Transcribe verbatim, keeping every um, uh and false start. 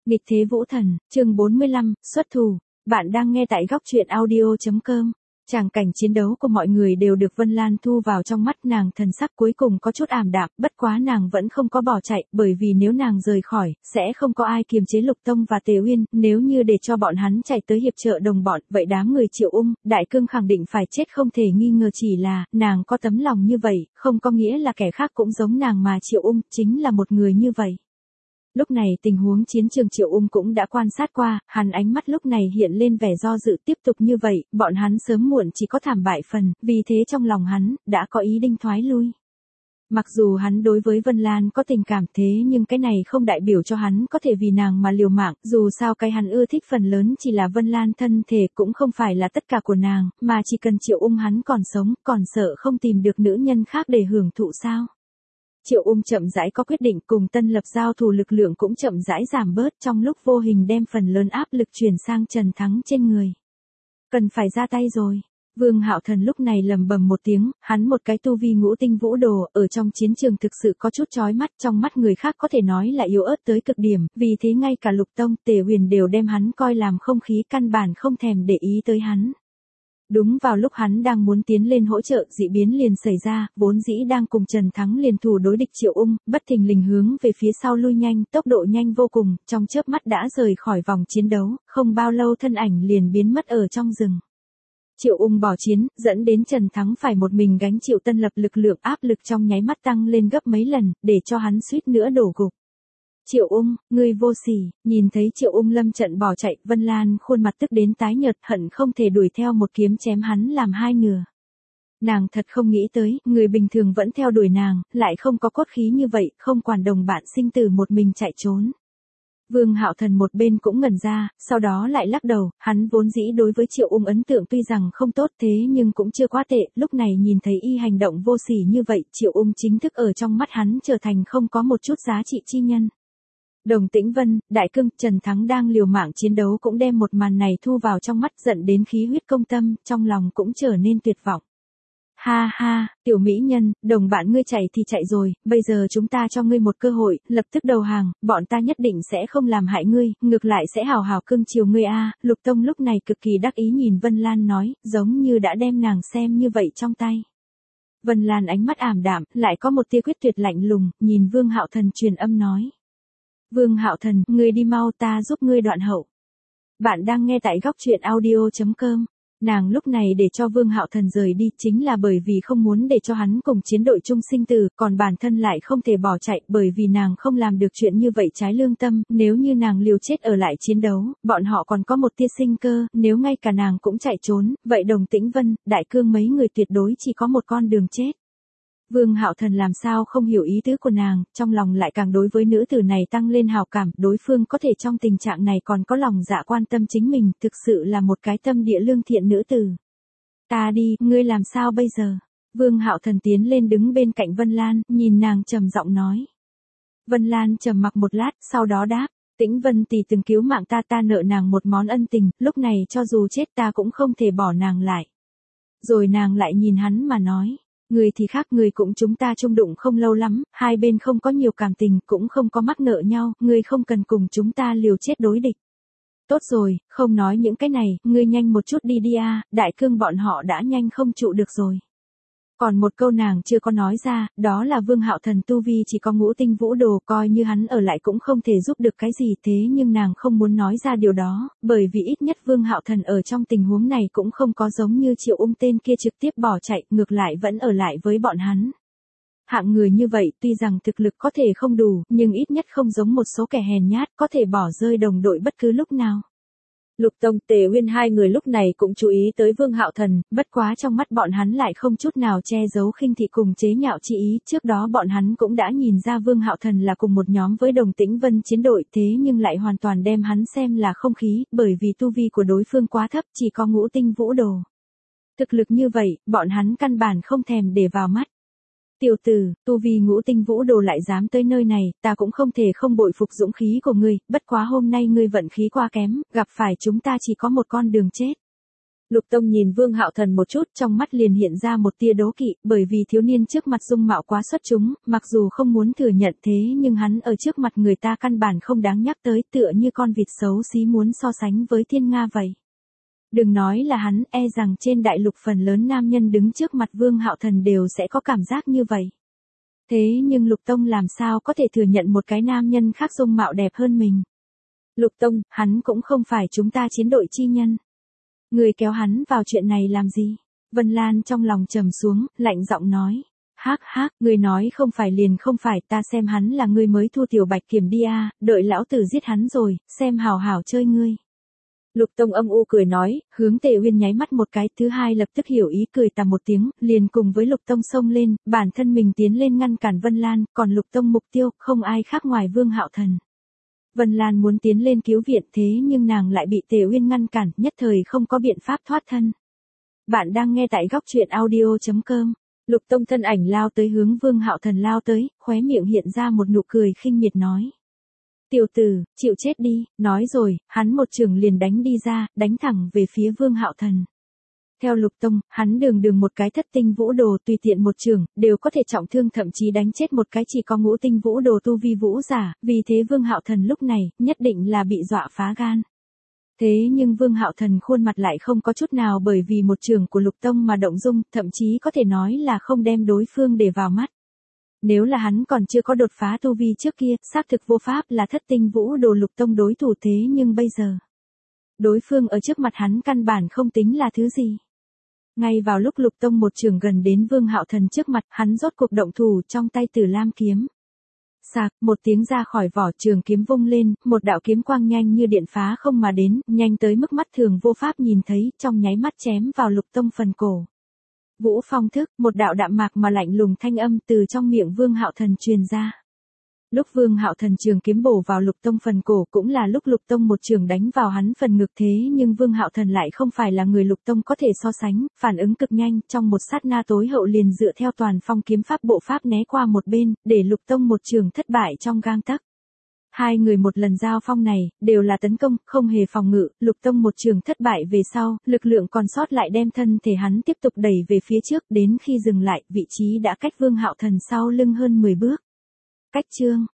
Nghịch thế vũ thần, chương bốn mươi lăm, xuất thủ. Bạn đang nghe tại góc truyện audio.com. Tràng cảnh chiến đấu của mọi người đều được Vân Lan thu vào trong mắt, nàng thần sắc cuối cùng có chút ảm đạm, bất quá nàng vẫn không có bỏ chạy, bởi vì nếu nàng rời khỏi, sẽ không có ai kiềm chế Lục Tông và Tề Uyên, nếu như để cho bọn hắn chạy tới hiệp trợ đồng bọn, vậy đám người Triệu Ung, Đại Cương khẳng định phải chết không thể nghi ngờ, chỉ là, nàng có tấm lòng như vậy, không có nghĩa là kẻ khác cũng giống nàng mà Triệu Ung chính là một người như vậy. Lúc này tình huống chiến trường Triệu Ung cũng đã quan sát qua, hắn ánh mắt lúc này hiện lên vẻ do dự, tiếp tục như vậy, bọn hắn sớm muộn chỉ có thảm bại phần, vì thế trong lòng hắn, đã có ý định thoái lui. Mặc dù hắn đối với Vân Lan có tình cảm, thế nhưng cái này không đại biểu cho hắn có thể vì nàng mà liều mạng, dù sao cái hắn ưa thích phần lớn chỉ là Vân Lan thân thể, cũng không phải là tất cả của nàng, mà chỉ cần Triệu Ung hắn còn sống, còn sợ không tìm được nữ nhân khác để hưởng thụ sao. Triệu Ung chậm rãi có quyết định, cùng Tân Lập giao thủ lực lượng cũng chậm rãi giảm bớt, trong lúc vô hình đem phần lớn áp lực chuyển sang Trần Thắng trên người. Cần phải ra tay rồi. Vương Hạo Thần lúc này lầm bầm một tiếng, hắn một cái tu vi ngũ tinh vũ đồ, ở trong chiến trường thực sự có chút chói mắt, trong mắt người khác có thể nói là yếu ớt tới cực điểm, vì thế ngay cả Lục Tông, Tề Huyền đều đem hắn coi làm không khí, căn bản không thèm để ý tới hắn. Đúng vào lúc hắn đang muốn tiến lên hỗ trợ, dị biến liền xảy ra, vốn dĩ đang cùng Trần Thắng liền thủ đối địch Triệu Ung, bất thình lình hướng về phía sau lui nhanh, tốc độ nhanh vô cùng, trong chớp mắt đã rời khỏi vòng chiến đấu, không bao lâu thân ảnh liền biến mất ở trong rừng. Triệu Ung bỏ chiến, dẫn đến Trần Thắng phải một mình gánh chịu Tân Lập, lực lượng áp lực trong nháy mắt tăng lên gấp mấy lần, để cho hắn suýt nữa đổ gục. Triệu Ung, ngươi vô sỉ. Nhìn thấy Triệu Ung lâm trận bỏ chạy, Vân Lan khuôn mặt tức đến tái nhợt, hận không thể đuổi theo một kiếm chém hắn làm hai nửa. Nàng thật không nghĩ tới, người bình thường vẫn theo đuổi nàng, lại không có cốt khí như vậy, không quản đồng bạn sinh tử một mình chạy trốn. Vương Hạo Thần một bên cũng ngẩn ra, sau đó lại lắc đầu, hắn vốn dĩ đối với Triệu Ung ấn tượng tuy rằng không tốt, thế nhưng cũng chưa quá tệ, lúc này nhìn thấy y hành động vô sỉ như vậy, Triệu Ung chính thức ở trong mắt hắn trở thành không có một chút giá trị chi nhân. Đồng Tĩnh Vân, Đại Cương, Trần Thắng đang liều mạng chiến đấu cũng đem một màn này thu vào trong mắt, giận đến khí huyết công tâm, trong lòng cũng trở nên tuyệt vọng. Ha ha, tiểu mỹ nhân, đồng bạn ngươi chạy thì chạy rồi, bây giờ chúng ta cho ngươi một cơ hội, lập tức đầu hàng, bọn ta nhất định sẽ không làm hại ngươi, ngược lại sẽ hào hào cưng chiều ngươi a. Lục Tông lúc này cực kỳ đắc ý nhìn Vân Lan nói, giống như đã đem nàng xem như vậy trong tay. Vân Lan ánh mắt ảm đạm, lại có một tia quyết tuyệt lạnh lùng, nhìn Vương Hạo Thần truyền âm nói. Vương Hạo Thần, ngươi đi mau, ta giúp ngươi đoạn hậu. Bạn đang nghe tại góc truyện audio.com. Nàng lúc này để cho Vương Hạo Thần rời đi chính là bởi vì không muốn để cho hắn cùng chiến đội chung sinh tử, còn bản thân lại không thể bỏ chạy, bởi vì nàng không làm được chuyện như vậy trái lương tâm, nếu như nàng liều chết ở lại chiến đấu, bọn họ còn có một tia sinh cơ, nếu ngay cả nàng cũng chạy trốn, vậy Đồng Tĩnh Vân, Đại Cương mấy người tuyệt đối chỉ có một con đường chết. Vương Hạo Thần làm sao không hiểu ý tứ của nàng, trong lòng lại càng đối với nữ tử này tăng lên hào cảm, đối phương có thể trong tình trạng này còn có lòng dạ quan tâm chính mình, thực sự là một cái tâm địa lương thiện nữ tử. Ta đi, ngươi làm sao bây giờ? Vương Hạo Thần tiến lên đứng bên cạnh Vân Lan, nhìn nàng trầm giọng nói. Vân Lan trầm mặc một lát, sau đó đáp, Tĩnh Vân tỷ từng cứu mạng ta, ta nợ nàng một món ân tình, lúc này cho dù chết ta cũng không thể bỏ nàng lại. Rồi nàng lại nhìn hắn mà nói. Người thì khác, người cũng chúng ta chung đụng không lâu lắm, hai bên không có nhiều cảm tình, cũng không có mắc nợ nhau, người không cần cùng chúng ta liều chết đối địch. Tốt rồi, không nói những cái này, ngươi nhanh một chút đi đi a, Đại Cương bọn họ đã nhanh không trụ được rồi. Còn một câu nàng chưa có nói ra, đó là Vương Hạo Thần tu vi chỉ có ngũ tinh vũ đồ, coi như hắn ở lại cũng không thể giúp được cái gì, thế nhưng nàng không muốn nói ra điều đó, bởi vì ít nhất Vương Hạo Thần ở trong tình huống này cũng không có giống như Triệu Ung tên kia trực tiếp bỏ chạy, ngược lại vẫn ở lại với bọn hắn. Hạng người như vậy tuy rằng thực lực có thể không đủ, nhưng ít nhất không giống một số kẻ hèn nhát có thể bỏ rơi đồng đội bất cứ lúc nào. Lục Tông, Tề Uyên hai người lúc này cũng chú ý tới Vương Hạo Thần, bất quá trong mắt bọn hắn lại không chút nào che giấu khinh thị cùng chế nhạo chi ý, trước đó bọn hắn cũng đã nhìn ra Vương Hạo Thần là cùng một nhóm với Đồng Tĩnh Vân chiến đội, thế nhưng lại hoàn toàn đem hắn xem là không khí, bởi vì tu vi của đối phương quá thấp, chỉ có ngũ tinh vũ đồ. Thực lực như vậy, bọn hắn căn bản không thèm để vào mắt. Tiểu tử, tu vi ngũ tinh vũ đồ lại dám tới nơi này, ta cũng không thể không bội phục dũng khí của ngươi, bất quá hôm nay ngươi vận khí quá kém, gặp phải chúng ta chỉ có một con đường chết. Lục Tông nhìn Vương Hạo Thần một chút, trong mắt liền hiện ra một tia đố kỵ, bởi vì thiếu niên trước mặt dung mạo quá xuất chúng, mặc dù không muốn thừa nhận thế nhưng hắn ở trước mặt người ta căn bản không đáng nhắc tới, tựa như con vịt xấu xí muốn so sánh với thiên nga vậy. Đừng nói là hắn, e rằng trên đại lục phần lớn nam nhân đứng trước mặt Vương Hạo Thần đều sẽ có cảm giác như vậy. Thế nhưng Lục Tông làm sao có thể thừa nhận một cái nam nhân khác dung mạo đẹp hơn mình. Lục Tông, hắn cũng không phải chúng ta chiến đội chi nhân. Người kéo hắn vào chuyện này làm gì? Vân Lan trong lòng trầm xuống, lạnh giọng nói. Hác hác, người nói không phải liền không phải, ta xem hắn là người mới thu tiểu bạch kiểm đi à, đợi lão tử giết hắn rồi, xem hào hào chơi ngươi. Lục Tông âm u cười nói, hướng Tề Uyên nháy mắt một cái, thứ hai lập tức hiểu ý cười tà một tiếng, liền cùng với Lục Tông xông lên, bản thân mình tiến lên ngăn cản Vân Lan, còn Lục Tông mục tiêu không ai khác ngoài Vương Hạo Thần. Vân Lan muốn tiến lên cứu viện thế nhưng nàng lại bị Tề Uyên ngăn cản, nhất thời không có biện pháp thoát thân. Bạn đang nghe tại góc truyện audio chấm com. Lục Tông thân ảnh lao tới hướng Vương Hạo Thần lao tới, khóe miệng hiện ra một nụ cười khinh miệt nói. Tiểu tử, chịu chết đi, nói rồi, hắn một trường liền đánh đi ra, đánh thẳng về phía Vương Hạo Thần. Theo Lục Tông, hắn đường đường một cái thất tinh vũ đồ tùy tiện một trường, đều có thể trọng thương thậm chí đánh chết một cái chỉ có ngũ tinh vũ đồ tu vi vũ giả, vì thế Vương Hạo Thần lúc này, nhất định là bị dọa phá gan. Thế nhưng Vương Hạo Thần khuôn mặt lại không có chút nào bởi vì một trường của Lục Tông mà động dung, thậm chí có thể nói là không đem đối phương để vào mắt. Nếu là hắn còn chưa có đột phá tu vi trước kia, xác thực vô pháp là thất tinh vũ đồ Lục Tông đối thủ thế nhưng bây giờ. Đối phương ở trước mặt hắn căn bản không tính là thứ gì. Ngay vào lúc Lục Tông một trường gần đến Vương Hạo Thần trước mặt, hắn rốt cuộc động thủ trong tay Tử Lam kiếm. Sạc, một tiếng ra khỏi vỏ, trường kiếm vung lên, một đạo kiếm quang nhanh như điện phá không mà đến, nhanh tới mức mắt thường vô pháp nhìn thấy, trong nháy mắt chém vào Lục Tông phần cổ. Vũ phong thức, một đạo đạm mạc mà lạnh lùng thanh âm từ trong miệng Vương Hạo Thần truyền ra. Lúc Vương Hạo Thần trường kiếm bổ vào Lục Tông phần cổ cũng là lúc Lục Tông một trường đánh vào hắn phần ngực thế nhưng Vương Hạo Thần lại không phải là người Lục Tông có thể so sánh, phản ứng cực nhanh, trong một sát na tối hậu liền dựa theo toàn phong kiếm pháp bộ pháp né qua một bên, để Lục Tông một trường thất bại trong gang tấc. Hai người một lần giao phong này, đều là tấn công, không hề phòng ngự, Lục Tông một trường thất bại về sau, lực lượng còn sót lại đem thân thể hắn tiếp tục đẩy về phía trước, đến khi dừng lại, vị trí đã cách Vương Hạo Thần sau lưng hơn mười bước. Cách chương